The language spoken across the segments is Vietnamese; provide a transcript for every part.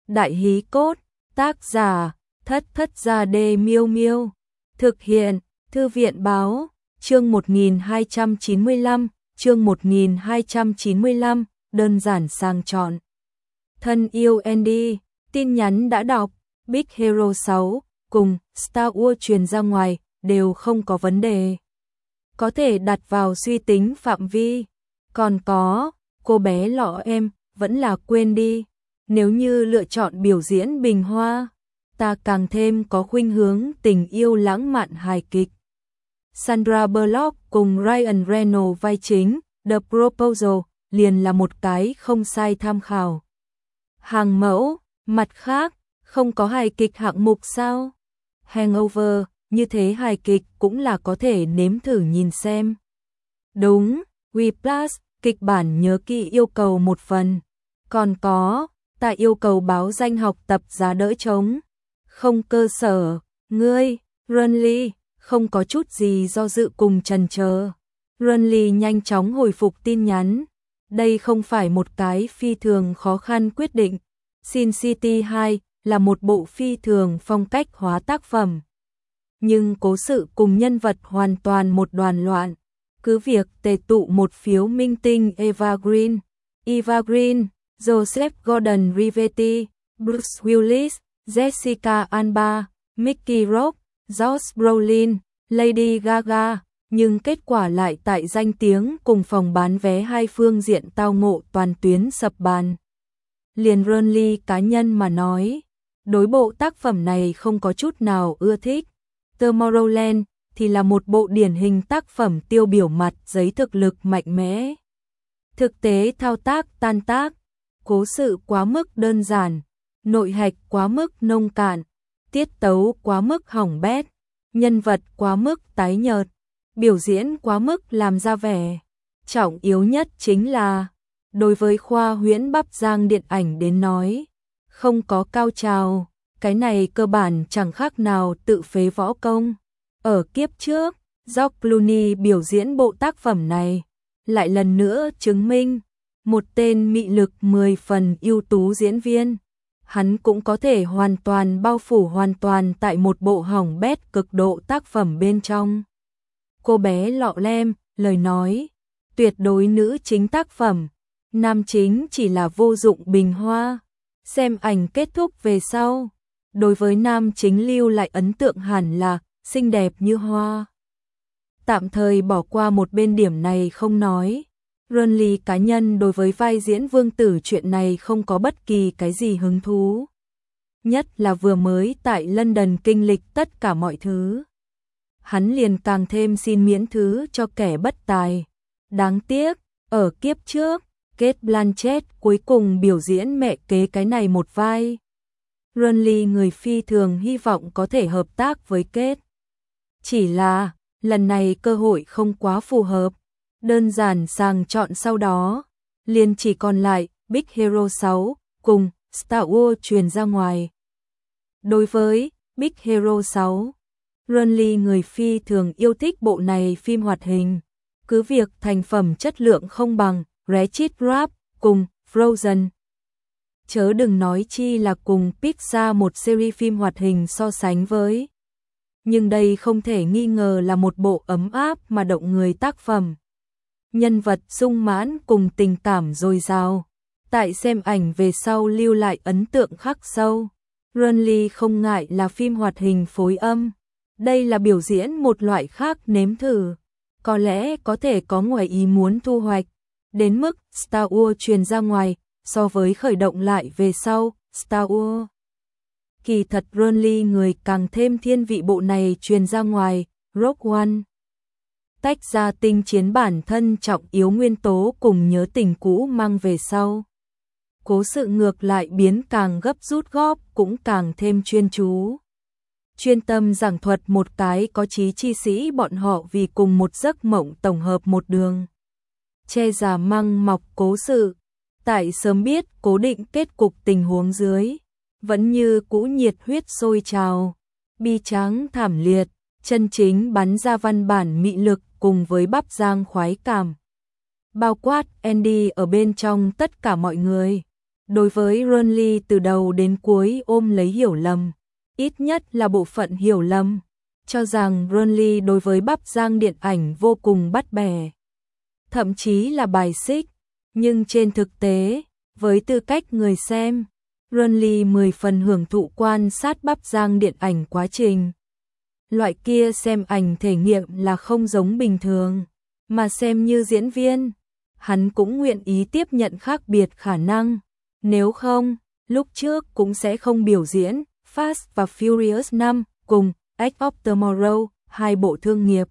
Đại hí cốt, tác giả, Thất Gia Đê Miêu Miêu. Thực hiện, Thư viện báo, chương 1295, đơn giản sang chọn. Thân yêu Andy, tin nhắn đã đọc, Big Hero 6, cùng Star Wars truyền ra ngoài, đều không có vấn đề. Có thể đặt vào suy tính phạm vi. Còn có, cô bé lọ em, vẫn là quên đi. Nếu như lựa chọn biểu diễn bình hoa, ta càng thêm có khuynh hướng tình yêu lãng mạn hài kịch. Sandra Bullock cùng Ryan Reynolds vai chính, The Proposal, liền là một cái không sai tham khảo. Hàng mẫu, mặt khác, không có hài kịch hạng mục sao? Hangover, như thế hài kịch cũng là có thể nếm thử nhìn xem. Đúng, Whiplash, kịch bản nhớ kỹ yêu cầu một phần. Còn có, ta yêu cầu báo danh học tập giá đỡ trống. Không cơ sở, ngươi, Runley, không có chút gì do dự cùng chần chờ. Runley nhanh chóng hồi phục tin nhắn. Đây không phải một cái phi thường khó khăn quyết định. Sin City 2 là một bộ phi thường phong cách hóa tác phẩm. Nhưng cố sự cùng nhân vật hoàn toàn một đoàn loạn. Cứ việc tề tụ một phiếu minh tinh Eva Green, Joseph Gordon-Levitt, Bruce Willis, Jessica Alba, Mickey Rourke, Josh Brolin, Lady Gaga, nhưng kết quả lại tại danh tiếng cùng phòng bán vé hai phương diện tao ngộ toàn tuyến sập bàn. Liền Runley cá nhân mà nói, đối bộ tác phẩm này không có chút nào ưa thích. Tomorrowland thì là một bộ điển hình tác phẩm tiêu biểu mặt giấy thực lực mạnh mẽ. Thực tế thao tác tan tác, cố sự quá mức đơn giản, nội hạch quá mức nông cạn, tiết tấu quá mức hỏng bét, nhân vật quá mức tái nhợt, biểu diễn quá mức làm ra vẻ. Trọng yếu nhất chính là, đối với khoa huyễn bắp giang điện ảnh đến nói, không có cao trào, cái này cơ bản chẳng khác nào tự phế võ công. Ở kiếp trước, George Clooney biểu diễn bộ tác phẩm này, lại lần nữa chứng minh, một tên mị lực 10 phần ưu tú diễn viên, hắn cũng có thể hoàn toàn bao phủ hoàn toàn tại một bộ hỏng bét cực độ tác phẩm bên trong. Cô bé lọ lem, lời nói, tuyệt đối nữ chính tác phẩm, nam chính chỉ là vô dụng bình hoa. Xem ảnh kết thúc về sau, đối với nam chính lưu lại ấn tượng hẳn là xinh đẹp như hoa. Tạm thời bỏ qua một bên điểm này không nói. Runley cá nhân đối với vai diễn vương tử chuyện này không có bất kỳ cái gì hứng thú. Nhất là vừa mới tại London kinh lịch tất cả mọi thứ. Hắn liền càng thêm xin miễn thứ cho kẻ bất tài. Đáng tiếc, ở kiếp trước, Cate Blanchett cuối cùng biểu diễn mẹ kế cái này một vai. Runley người phi thường hy vọng có thể hợp tác với Cate. Chỉ là, lần này cơ hội không quá phù hợp. Đơn giản sàng chọn sau đó, liền chỉ còn lại Big Hero 6 cùng Star Wars truyền ra ngoài. Đối với Big Hero 6, Runley người phi thường yêu thích bộ này phim hoạt hình. Cứ việc thành phẩm chất lượng không bằng Wreck-It Ralph cùng Frozen. Chớ đừng nói chi là cùng Pixar một series phim hoạt hình so sánh với. Nhưng đây không thể nghi ngờ là một bộ ấm áp mà động người tác phẩm. Nhân vật sung mãn cùng tình cảm dồi dào. Tại xem ảnh về sau lưu lại ấn tượng khắc sâu. Runley không ngại là phim hoạt hình phối âm. Đây là biểu diễn một loại khác nếm thử. Có lẽ có thể có ngoài ý muốn thu hoạch. Đến mức Star Wars truyền ra ngoài, so với khởi động lại về sau, Star Wars. Kỳ thật Runley người càng thêm thiên vị bộ này truyền ra ngoài, Rogue One. Tách ra tinh chiến bản thân trọng yếu nguyên tố cùng nhớ tình cũ mang về sau. Cố sự ngược lại biến càng gấp rút góp cũng càng thêm chuyên chú. Chuyên tâm giảng thuật một cái có chí chi sĩ bọn họ vì cùng một giấc mộng tổng hợp một đường. Che giả măng mọc cố sự, tại sớm biết cố định kết cục tình huống dưới, vẫn như cũ nhiệt huyết sôi trào, bi tráng thảm liệt, chân chính bắn ra văn bản mị lực cùng với bắp giang khoái cảm. Bao quát Andy ở bên trong tất cả mọi người, đối với Renly từ đầu đến cuối ôm lấy hiểu lầm, ít nhất là bộ phận hiểu lầm, cho rằng Renly đối với Bắp Giang điện ảnh vô cùng bắt bẻ, thậm chí là bài xích, nhưng trên thực tế, với tư cách người xem, Renly 10 phần hưởng thụ quan sát Bắp Giang điện ảnh quá trình. Loại kia xem ảnh thể nghiệm là không giống bình thường, mà xem như diễn viên, hắn cũng nguyện ý tiếp nhận khác biệt khả năng, nếu không, lúc trước cũng sẽ không biểu diễn Fast và Furious 5 cùng Edge of Tomorrow, hai bộ thương nghiệp.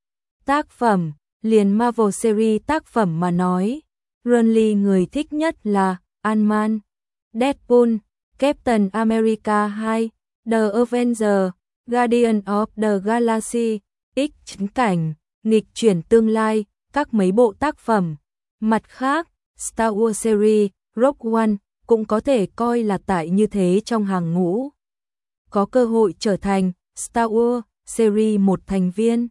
Tác phẩm, liền Marvel Series tác phẩm mà nói, Renly người thích nhất là Ant-Man, Deadpool, Captain America 2, The Avengers, Guardian of the Galaxy, X chính cảnh, nghịch chuyển tương lai, các mấy bộ tác phẩm. Mặt khác, Star Wars Series, Rogue One cũng có thể coi là tại như thế trong hàng ngũ. Có cơ hội trở thành Star Wars Series một thành viên.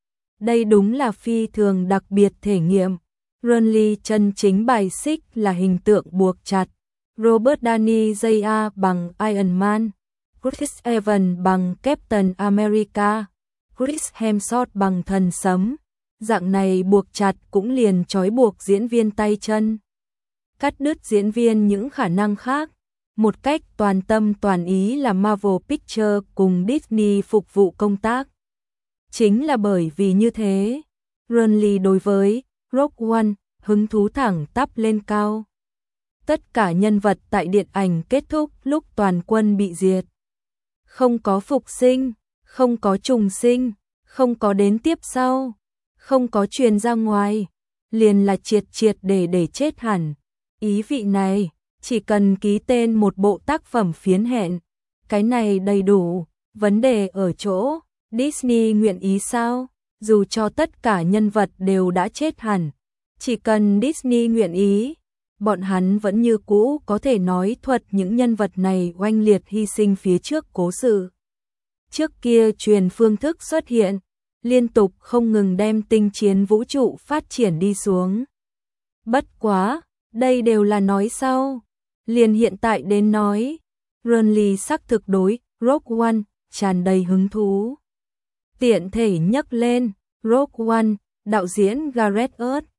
Đây đúng là phi thường đặc biệt thể nghiệm. Renly chân chính bài xích là hình tượng buộc chặt. Robert Downey Jr. bằng Iron Man, Chris Evans bằng Captain America, Chris Hemsworth bằng Thần Sấm. Dạng này buộc chặt cũng liền trói buộc diễn viên tay chân, cắt đứt diễn viên những khả năng khác. Một cách toàn tâm toàn ý là Marvel Pictures cùng Disney phục vụ công tác. Chính là bởi vì như thế, Renly đối với Rogue One hứng thú thẳng tắp lên cao. Tất cả nhân vật tại điện ảnh kết thúc lúc toàn quân bị diệt. Không có phục sinh, không có trùng sinh, không có đến tiếp sau, không có truyền ra ngoài, liền là triệt để chết hẳn. Ý vị này, chỉ cần ký tên một bộ tác phẩm phiến hẹn, cái này đầy đủ. Vấn đề ở chỗ, Disney nguyện ý sao? Dù cho tất cả nhân vật đều đã chết hẳn, chỉ cần Disney nguyện ý, bọn hắn vẫn như cũ có thể nói thuật những nhân vật này oanh liệt hy sinh phía trước cố sự. Trước kia truyền phương thức xuất hiện, liên tục không ngừng đem tinh chiến vũ trụ phát triển đi xuống. Bất quá, đây đều là nói sau. Liền hiện tại đến nói, Renly xác thực đối Rogue One tràn đầy hứng thú. Tiện thể nhắc lên, Rogue One, đạo diễn Gareth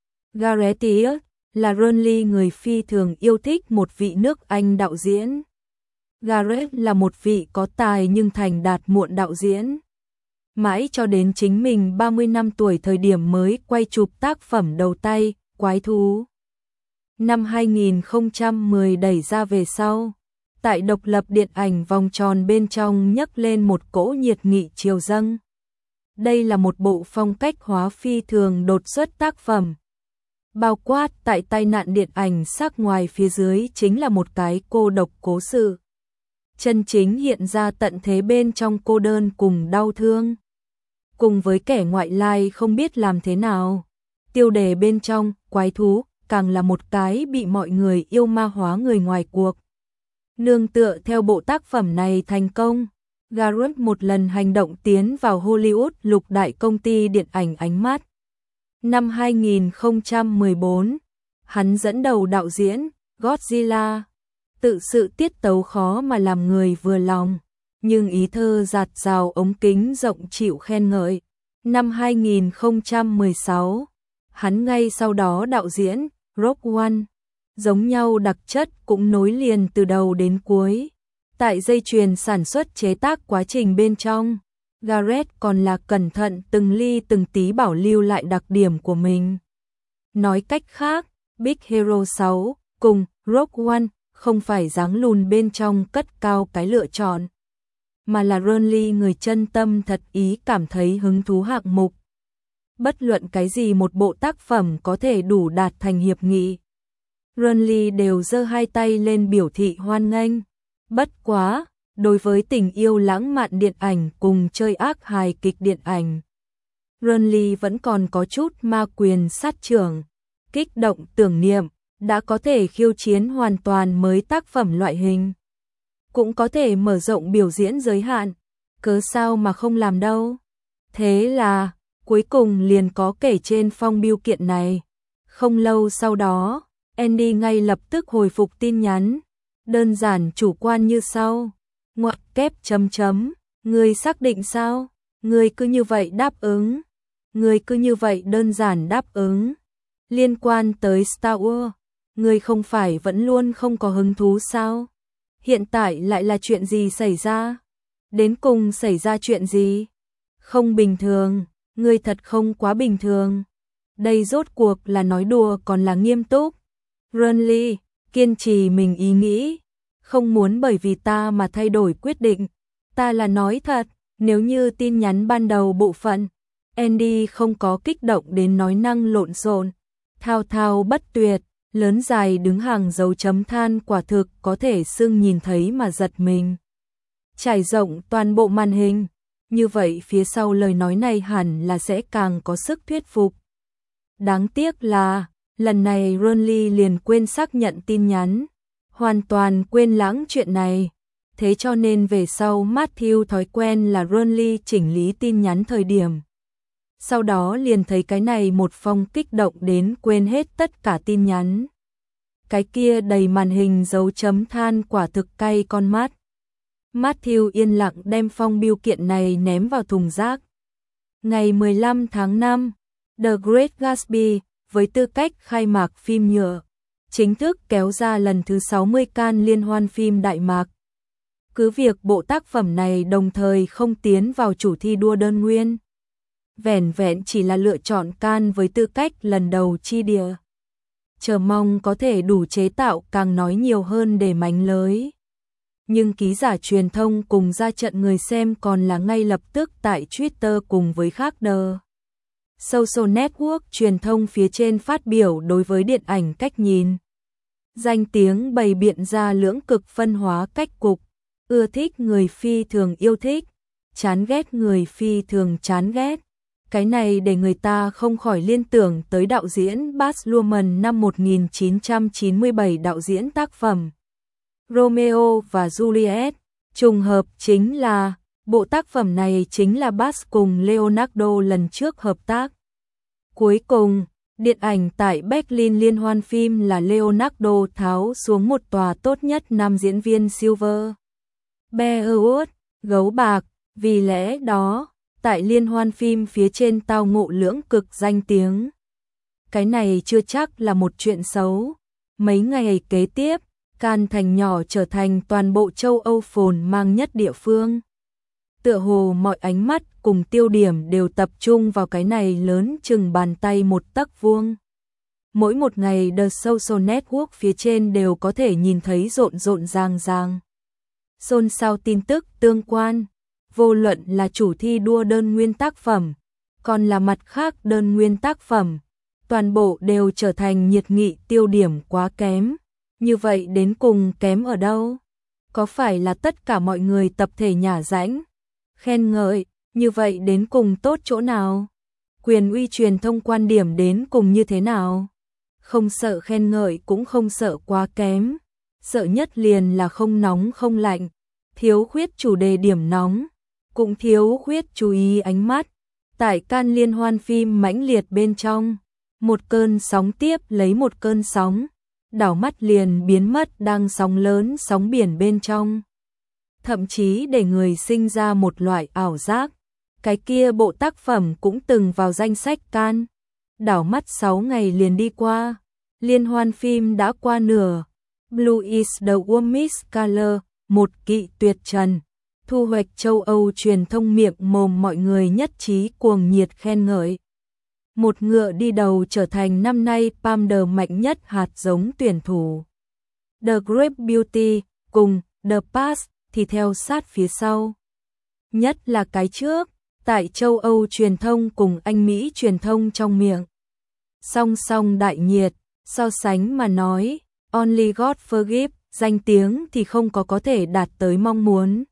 Earps là Renly người phi thường yêu thích một vị nước Anh đạo diễn. Gareth là một vị có tài nhưng thành đạt muộn đạo diễn. Mãi cho đến chính mình 30 năm tuổi thời điểm mới quay chụp tác phẩm đầu tay, Quái thú. Năm 2010 đẩy ra về sau, tại độc lập điện ảnh vòng tròn bên trong nhấc lên một cỗ nhiệt nghị triều dâng. Đây là một bộ phong cách hóa phi thường đột xuất tác phẩm. Bao quát tại tai nạn điện ảnh sắc ngoài phía dưới chính là một cái cô độc cố sự. Chân chính hiện ra tận thế bên trong cô đơn cùng đau thương. Cùng với kẻ ngoại lai không biết làm thế nào. Tiêu đề bên trong, Quái thú, càng là một cái bị mọi người yêu ma hóa người ngoài cuộc. Nương tựa theo bộ tác phẩm này thành công, Gareth một lần hành động tiến vào Hollywood lục đại công ty điện ảnh ánh mắt. Năm 2014, hắn dẫn đầu đạo diễn Godzilla, tự sự tiết tấu khó mà làm người vừa lòng, nhưng ý thơ dạt dào ống kính rộng chịu khen ngợi. Năm 2016, hắn ngay sau đó đạo diễn Rogue One, giống nhau đặc chất cũng nối liền từ đầu đến cuối. Tại dây chuyền sản xuất chế tác quá trình bên trong, Gareth còn là cẩn thận từng ly từng tí bảo lưu lại đặc điểm của mình. Nói cách khác, Big Hero 6 cùng Rogue One không phải dáng lùn bên trong cất cao cái lựa chọn, mà là Renly người chân tâm thật ý cảm thấy hứng thú hạng mục. Bất luận cái gì một bộ tác phẩm có thể đủ đạt thành hiệp nghị, Renly đều giơ hai tay lên biểu thị hoan nghênh. Bất quá, đối với tình yêu lãng mạn điện ảnh cùng chơi ác hài kịch điện ảnh, Renly vẫn còn có chút ma quyền sát trưởng, kích động tưởng niệm, đã có thể khiêu chiến hoàn toàn mới tác phẩm loại hình. Cũng có thể mở rộng biểu diễn giới hạn, cớ sao mà không làm đâu. Thế là, cuối cùng liền có kể trên phong bưu kiện này. Không lâu sau đó, Andy ngay lập tức hồi phục tin nhắn. Đơn giản chủ quan như sau. Ngoặc kép chấm chấm. Ngươi xác định sao? Ngươi cứ như vậy đáp ứng. Ngươi cứ như vậy đơn giản đáp ứng. Liên quan tới Star Wars, ngươi không phải vẫn luôn không có hứng thú sao? Hiện tại lại là chuyện gì xảy ra? Đến cùng xảy ra chuyện gì? Không bình thường, ngươi thật không quá bình thường. Đây rốt cuộc là nói đùa còn là nghiêm túc. Renly kiên trì mình ý nghĩ, không muốn bởi vì ta mà thay đổi quyết định. Ta là nói thật, nếu như tin nhắn ban đầu bộ phận, Andy không có kích động đến nói năng lộn xộn, thao thao bất tuyệt, lớn dài đứng hàng dấu chấm than quả thực có thể xưng nhìn thấy mà giật mình. Trải rộng toàn bộ màn hình, như vậy phía sau lời nói này hẳn là sẽ càng có sức thuyết phục. Đáng tiếc là, lần này Renly liền quên xác nhận tin nhắn, hoàn toàn quên lãng chuyện này. Thế cho nên về sau Matthew thói quen là Renly chỉnh lý tin nhắn thời điểm. Sau đó liền thấy cái này một phong kích động đến quên hết tất cả tin nhắn. Cái kia đầy màn hình dấu chấm than quả thực cay con mắt. Matthew yên lặng đem phong bưu kiện này ném vào thùng rác. Ngày 15 tháng 5, The Great Gatsby, với tư cách khai mạc phim nhựa, chính thức kéo ra lần thứ 60 Cannes liên hoan phim Đại Mạc. Cứ việc bộ tác phẩm này đồng thời không tiến vào chủ thi đua đơn nguyên, vẻn vẹn chỉ là lựa chọn Cannes với tư cách lần đầu chi địa. Chờ mong có thể đủ chế tạo càng nói nhiều hơn để mánh lưới. Nhưng ký giả truyền thông cùng ra trận người xem còn là ngay lập tức tại Twitter cùng với khác The Social Network truyền thông phía trên phát biểu đối với điện ảnh cách nhìn. Danh tiếng bày biện ra lưỡng cực phân hóa cách cục, ưa thích người phi thường yêu thích, chán ghét người phi thường chán ghét. Cái này để người ta không khỏi liên tưởng tới đạo diễn Baz Luhrmann năm 1997 đạo diễn tác phẩm Romeo và Juliet. Trùng hợp chính là, bộ tác phẩm này chính là Baz cùng Leonardo lần trước hợp tác. Cuối cùng, điện ảnh tại Berlin liên hoan phim là Leonardo tháo xuống một tòa tốt nhất nam diễn viên Silver Bear Award, gấu bạc, vì lẽ đó, tại liên hoan phim phía trên tao ngộ lưỡng cực danh tiếng. Cái này chưa chắc là một chuyện xấu. Mấy ngày kế tiếp, Cannes thành nhỏ trở thành toàn bộ châu Âu phồn mang nhất địa phương. Tựa hồ mọi ánh mắt cùng tiêu điểm đều tập trung vào cái này lớn chừng bàn tay một tấc vuông. Mỗi một ngày The Social Network phía trên đều có thể nhìn thấy rộn rộn ràng ràng. Xôn xao tin tức tương quan, vô luận là chủ thi đua đơn nguyên tác phẩm, còn là mặt khác đơn nguyên tác phẩm, toàn bộ đều trở thành nhiệt nghị tiêu điểm quá kém. Như vậy đến cùng kém ở đâu? Có phải là tất cả mọi người tập thể nhả rãnh, khen ngợi, như vậy đến cùng tốt chỗ nào? Quyền uy truyền thông quan điểm đến cùng như thế nào? Không sợ khen ngợi cũng không sợ quá kém, sợ nhất liền là không nóng không lạnh, thiếu khuyết chủ đề điểm nóng, cũng thiếu khuyết chú ý ánh mắt. Tại Cannes liên hoan phim mãnh liệt bên trong, một cơn sóng tiếp lấy một cơn sóng, đảo mắt liền biến mất đang sóng lớn sóng biển bên trong. Thậm chí để người sinh ra một loại ảo giác, cái kia bộ tác phẩm cũng từng vào danh sách Cannes. Đảo mắt 6 ngày liền đi qua, liên hoan phim đã qua nửa. Blue is the warmest color, một kỵ tuyệt trần, thu hoạch châu Âu truyền thông miệng mồm mọi người nhất trí cuồng nhiệt khen ngợi. Một ngựa đi đầu trở thành năm nay Palme d'Or mạnh nhất hạt giống tuyển thủ. The Great Beauty cùng The Pass thì theo sát phía sau. Nhất là cái trước, tại châu Âu truyền thông cùng Anh Mỹ truyền thông trong miệng. Song song đại nhiệt, so sánh mà nói, Only God Forgive, danh tiếng thì không có thể đạt tới mong muốn.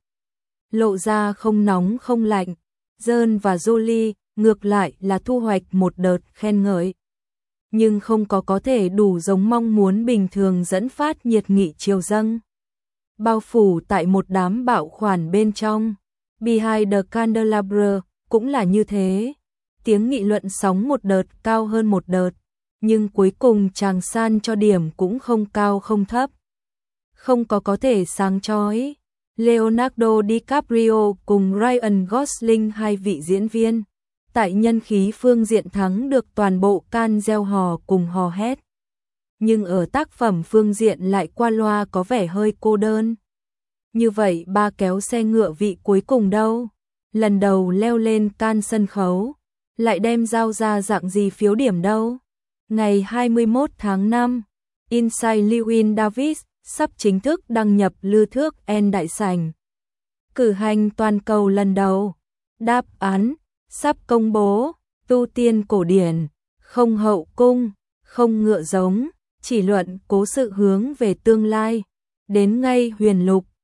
Lộ ra không nóng không lạnh, John và Jolie ngược lại là thu hoạch một đợt khen ngợi. Nhưng không có thể đủ giống mong muốn bình thường dẫn phát nhiệt nghị triều dâng. Bao phủ tại một đám bạo khoản bên trong, Behind the Candelabra cũng là như thế. Tiếng nghị luận sóng một đợt cao hơn một đợt. nhưng cuối cùng chàng san cho điểm cũng không cao không thấp. Không có thể sáng chói. Leonardo DiCaprio cùng Ryan Gosling, hai vị diễn viên, tại nhân khí phương diện thắng được toàn bộ Cannes gieo hò cùng hò hét. Nhưng ở tác phẩm phương diện lại qua loa, có vẻ hơi cô đơn. Như vậy ba kéo xe ngựa vị cuối cùng đâu? Lần đầu leo lên Cannes sân khấu, lại đem giao ra dạng gì phiếu điểm đâu? Ngày 21 tháng 5, Inside Llewyn Davis sắp chính thức đăng nhập lưu thước N đại sảnh. Cử hành toàn cầu lần đầu. Đáp án sắp công bố. Tu tiên cổ điển, không hậu cung, không ngựa giống, chỉ luận cố sự hướng về tương lai. Đến ngay huyền lục,